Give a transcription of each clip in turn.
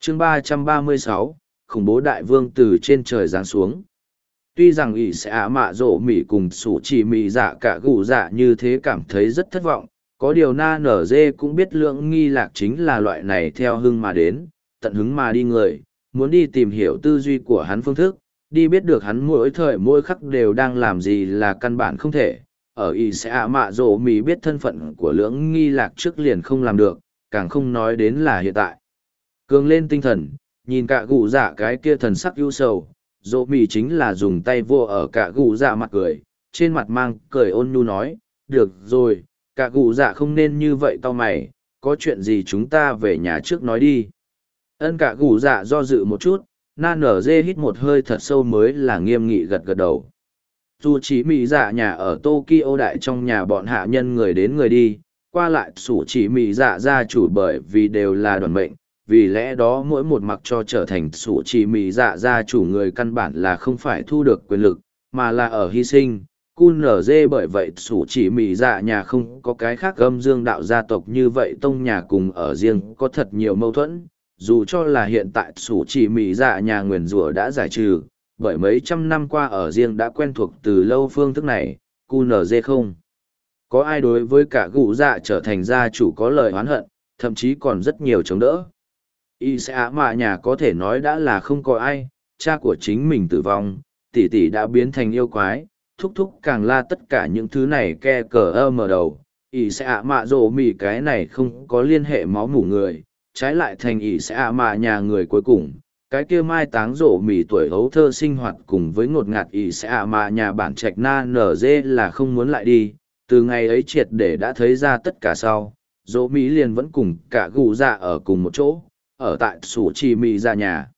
chương 336, khủng bố đại vương từ trên trời giáng xuống. Tuy rằng ỷ sẽ ả mạ rổ mỉ cùng sủ chỉ mỉ dạ cả gù dạ như thế cảm thấy rất thất vọng, có điều na nở dê cũng biết lưỡng nghi lạc chính là loại này theo hưng mà đến, tận hứng mà đi người, muốn đi tìm hiểu tư duy của hắn phương thức, đi biết được hắn mỗi thời mỗi khắc đều đang làm gì là căn bản không thể. Ở ỷ sẽ ả mạ rổ mỉ biết thân phận của lưỡng nghi lạc trước liền không làm được, càng không nói đến là hiện tại. Cường lên tinh thần, nhìn cả gù dạ cái kia thần sắc ưu sầu, dỗ mì chính là dùng tay vô ở cả gù dạ mặt cười, trên mặt mang cười ôn nhu nói, được rồi, cả gù dạ không nên như vậy tao mày, có chuyện gì chúng ta về nhà trước nói đi. Ân cả gù dạ do dự một chút, na nở dê hít một hơi thật sâu mới là nghiêm nghị gật gật đầu. Dù chỉ mì dạ nhà ở Tokyo đại trong nhà bọn hạ nhân người đến người đi, qua lại sủ chỉ mì dạ gia chủ bởi vì đều là đoàn mệnh, vì lẽ đó mỗi một mặc cho trở thành sủ chỉ mì dạ gia chủ người căn bản là không phải thu được quyền lực, mà là ở hy sinh. QNZ bởi vậy sủ chỉ mì dạ nhà không có cái khác âm dương đạo gia tộc như vậy tông nhà cùng ở riêng có thật nhiều mâu thuẫn, dù cho là hiện tại sủ chỉ mì dạ nhà nguyền rủa đã giải trừ, bởi mấy trăm năm qua ở riêng đã quen thuộc từ lâu phương thức này, QNZ không có ai đối với cả gù dạ trở thành gia chủ có lời oán hận, thậm chí còn rất nhiều chống đỡ. Y sẽ mạ nhà có thể nói đã là không có ai, cha của chính mình tử vong, tỷ tỷ đã biến thành yêu quái, thúc thúc càng la tất cả những thứ này ke cờ mở đầu. Y sẽ mạ rồ mì cái này không có liên hệ máu mủ người, trái lại thành y sẽ mạ nhà người cuối cùng. Cái kia mai táng rổ mì tuổi hấu thơ sinh hoạt cùng với ngột ngạt y sẽ mạ nhà bản trạch na nở dê là không muốn lại đi, từ ngày ấy triệt để đã thấy ra tất cả sau, rổ mì liền vẫn cùng cả gù dạ ở cùng một chỗ ở tại sủ chỉ mì dạ nhà.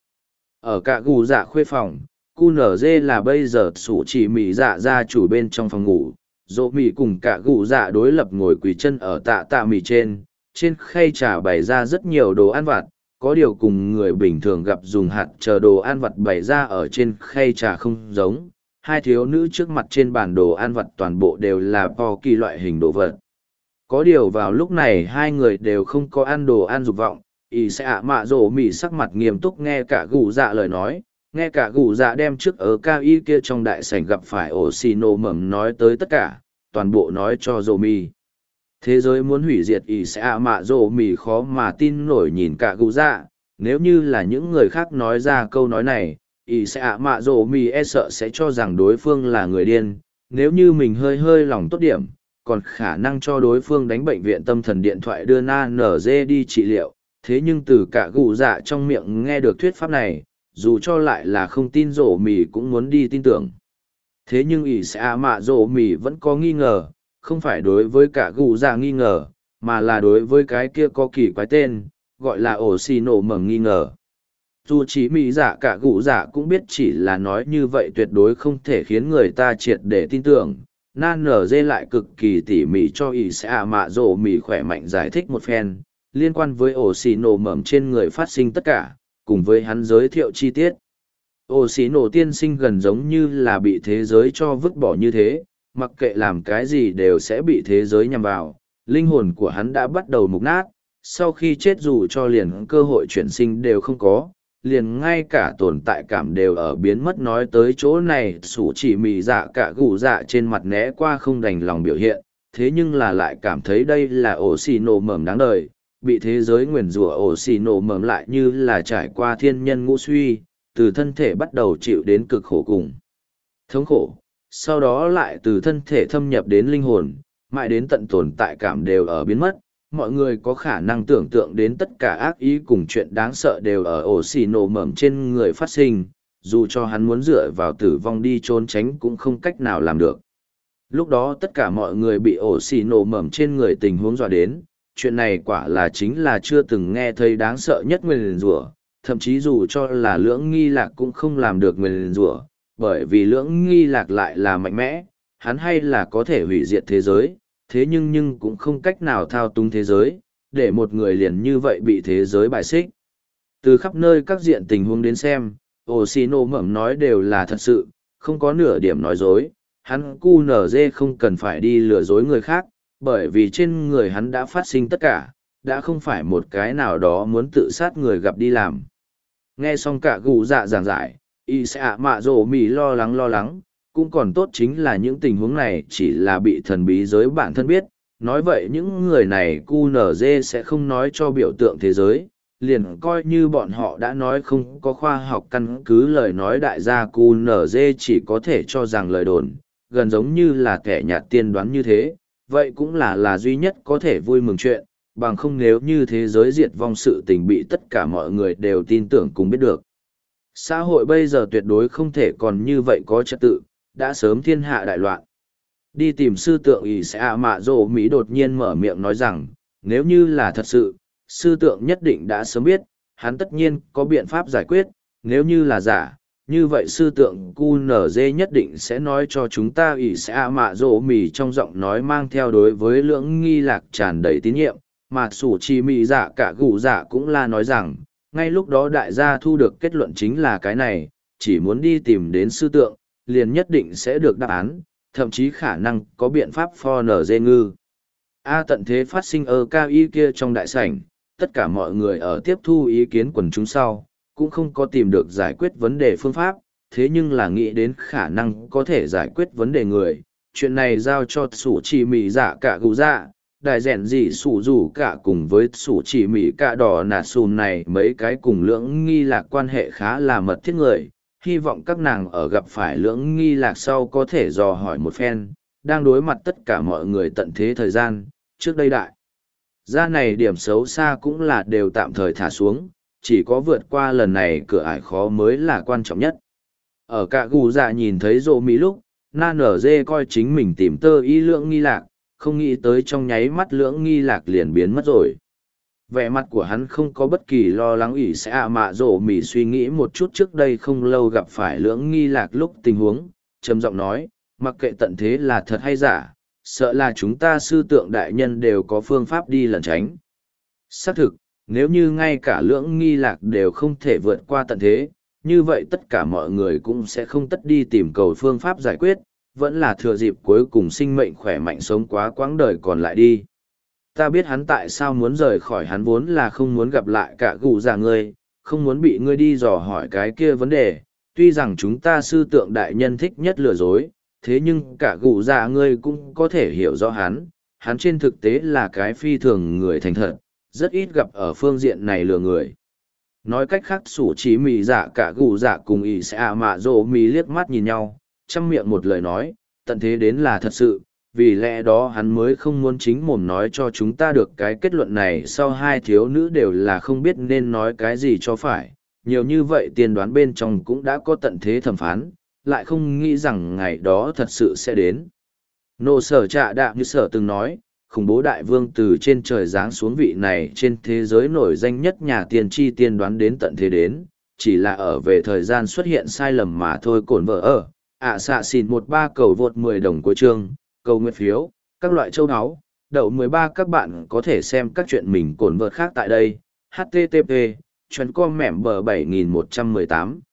Ở cả gù dạ khuê phòng, QNZ là bây giờ sủ chỉ mì dạ gia chủ bên trong phòng ngủ, dỗ mì cùng cả gù dạ đối lập ngồi quỳ chân ở tạ mì trên khay trà bày ra rất nhiều đồ ăn vặt, có điều cùng người bình thường gặp dùng hạt chờ đồ ăn vặt bày ra ở trên khay trà không giống. Hai thiếu nữ trước mặt trên bàn đồ ăn vặt toàn bộ đều là po kỳ loại hình đồ vật. Có điều vào lúc này hai người đều không có ăn đồ ăn dục vọng, ý sẽ ạ mạ rổ mỉ sắc mặt nghiêm túc nghe cả gù dạ lời nói, nghe cả gù dạ đem trước ở cao y kia trong đại sảnh gặp phải ổ xì nổ mầm nói tới tất cả, toàn bộ nói cho rổ mỉ. Thế giới muốn hủy diệt ý sẽ ạ mạ rổ mỉ khó mà tin nổi nhìn cả gù dạ, nếu như là những người khác nói ra câu nói này, ý sẽ ạ mạ rổ mỉ e sợ sẽ cho rằng đối phương là người điên, nếu như mình hơi hơi lòng tốt điểm, còn khả năng cho đối phương đánh bệnh viện tâm thần điện thoại đưa na nở dê đi trị liệu. Thế nhưng từ cả gù dạ trong miệng nghe được thuyết pháp này, dù cho lại là không tin rổ mì cũng muốn đi tin tưởng. Thế nhưng ỷ sẽ mạ rổ mì vẫn có nghi ngờ, không phải đối với cả gù dạ nghi ngờ, mà là đối với cái kia có kỳ quái tên, gọi là ổ xì nổ mầm nghi ngờ. Dù chỉ mì dạ cả gù dạ cũng biết chỉ là nói như vậy tuyệt đối không thể khiến người ta triệt để tin tưởng. Nan nở dê lại cực kỳ tỉ mỉ cho ỷ sẽ mạ rổ mì khỏe mạnh giải thích một phen liên quan với ổ xì nổ mầm trên người phát sinh tất cả, cùng với hắn giới thiệu chi tiết. Ổ xì nổ tiên sinh gần giống như là bị thế giới cho vứt bỏ như thế, mặc kệ làm cái gì đều sẽ bị thế giới nhằm vào, linh hồn của hắn đã bắt đầu mục nát, sau khi chết dù cho liền cơ hội chuyển sinh đều không có, liền ngay cả tồn tại cảm đều ở biến mất. Nói tới chỗ này sủ chỉ mì dạ cả gù dạ trên mặt né qua không đành lòng biểu hiện, thế nhưng là lại cảm thấy đây là ổ xì nổ mầm đáng đời. Bị thế giới nguyền rủa ổ xì nổ mầm lại như là trải qua thiên nhân ngũ suy, từ thân thể bắt đầu chịu đến cực khổ cùng thống khổ, sau đó lại từ thân thể thâm nhập đến linh hồn, mãi đến tận tồn tại cảm đều ở biến mất. Mọi người có khả năng tưởng tượng đến tất cả ác ý cùng chuyện đáng sợ đều ở ổ xì nổ mầm trên người phát sinh, dù cho hắn muốn dựa vào tử vong đi trốn tránh cũng không cách nào làm được. Lúc đó tất cả mọi người bị ổ xì nổ mầm trên người tình huống dọa đến. Chuyện này quả là chính là chưa từng nghe thấy đáng sợ nhất nguyền rủa, thậm chí dù cho là lưỡng nghi lạc cũng không làm được nguyền rủa, bởi vì lưỡng nghi lạc lại là mạnh mẽ, hắn hay là có thể hủy diệt thế giới, thế nhưng cũng không cách nào thao túng thế giới, để một người liền như vậy bị thế giới bài xích. Từ khắp nơi các diện tình huống đến xem, ổ xì nổ mầm nói đều là thật sự, không có nửa điểm nói dối, hắn QNZ không cần phải đi lừa dối người khác, bởi vì trên người hắn đã phát sinh tất cả, đã không phải một cái nào đó muốn tự sát người gặp đi làm. Nghe xong cả gù dạ giảng giải, y sẽ ạ mạ rổ mì lo lắng, cũng còn tốt chính là những tình huống này chỉ là bị thần bí giới bản thân biết. Nói vậy những người này QNZ sẽ không nói cho biểu tượng thế giới, liền coi như bọn họ đã nói không có khoa học căn cứ lời nói đại gia QNZ chỉ có thể cho rằng lời đồn, gần giống như là kẻ nhạt tiên đoán như thế, vậy cũng là duy nhất có thể vui mừng chuyện, bằng không nếu như thế giới diệt vong sự tình bị tất cả mọi người đều tin tưởng cùng biết được. Xã hội bây giờ tuyệt đối không thể còn như vậy có trật tự, đã sớm thiên hạ đại loạn. Đi tìm sư tượng ỷ sẽ ạ mạ rồ Mỹ đột nhiên mở miệng nói rằng, nếu như là thật sự, sư tượng nhất định đã sớm biết, hắn tất nhiên có biện pháp giải quyết, nếu như là giả, như vậy sư tượng QNZ nhất định sẽ nói cho chúng ta ỷ sẽ ạ mạ rồ Mỹ trong giọng nói mang theo đối với lưỡng nghi lạc tràn đầy tín nhiệm, mà sủ trì Mỹ dạ cả gù dạ cũng là nói rằng, ngay lúc đó đại gia thu được kết luận chính là cái này, chỉ muốn đi tìm đến sư tượng, liền nhất định sẽ được đáp án, thậm chí khả năng có biện pháp for nở dê ngư. Tận thế phát sinh ở cao y kia trong đại sảnh, tất cả mọi người ở tiếp thu ý kiến quần chúng sau, cũng không có tìm được giải quyết vấn đề phương pháp, thế nhưng là nghĩ đến khả năng có thể giải quyết vấn đề người. Chuyện này giao cho sủ chỉ mì dạ cả gù dạ, đại rèn gì sủ rủ cả cùng với sủ chỉ mì cả đỏ nà xùn này mấy cái cùng lưỡng nghi lạc quan hệ khá là mật thiết người. Hy vọng các nàng ở gặp phải lưỡng nghi lạc sau có thể dò hỏi một phen, đang đối mặt tất cả mọi người tận thế thời gian, trước đây đại. Ra này điểm xấu xa cũng là đều tạm thời thả xuống, chỉ có vượt qua lần này cửa ải khó mới là quan trọng nhất. Ở cả gù dạ nhìn thấy rộ mỹ lúc, na nở dê coi chính mình tìm tơ y lưỡng nghi lạc, không nghĩ tới trong nháy mắt lưỡng nghi lạc liền biến mất rồi. Vẻ mặt của hắn không có bất kỳ lo lắng ỷ sẽ ạ mạ rổ mỉ suy nghĩ một chút trước đây không lâu gặp phải lưỡng nghi lạc lúc tình huống, trầm giọng nói, mặc kệ tận thế là thật hay giả, sợ là chúng ta sư tượng đại nhân đều có phương pháp đi lẩn tránh. Xác thực, nếu như ngay cả lưỡng nghi lạc đều không thể vượt qua tận thế, như vậy tất cả mọi người cũng sẽ không tất đi tìm cầu phương pháp giải quyết, vẫn là thừa dịp cuối cùng sinh mệnh khỏe mạnh sống quá quãng đời còn lại đi. Ta biết hắn tại sao muốn rời khỏi hắn vốn là không muốn gặp lại cả gù già ngươi, không muốn bị ngươi đi dò hỏi cái kia vấn đề, tuy rằng chúng ta sư tượng đại nhân thích nhất lừa dối, thế nhưng cả gù già ngươi cũng có thể hiểu rõ hắn trên thực tế là cái phi thường người thành thật, rất ít gặp ở phương diện này lừa người. Nói cách khác sủ chỉ mì dạ cả gù dạ cùng ỷ sẽ ạ mạ rỗ mì liếc mắt nhìn nhau, chăm miệng một lời nói, tận thế đến là thật sự, vì lẽ đó hắn mới không muốn chính mồm nói cho chúng ta được cái kết luận này sau hai thiếu nữ đều là không biết nên nói cái gì cho phải. Nhiều như vậy tiên đoán bên trong cũng đã có tận thế thẩm phán, lại không nghĩ rằng ngày đó thật sự sẽ đến. Nô sở trạ đạm như sở từng nói, khủng bố đại vương từ trên trời giáng xuống vị này trên thế giới nổi danh nhất nhà tiên tri tiên đoán đến tận thế đến, chỉ là ở về thời gian xuất hiện sai lầm mà thôi cổn vợ ở. Xạ xỉn 13 cầu vượt 10 đồng cuối chương, cầu nguyện phiếu, các loại châu áo, đậu 13 các bạn có thể xem các chuyện mình cổn vợt khác tại đây, http, chuyến com mẻm bờ 7118.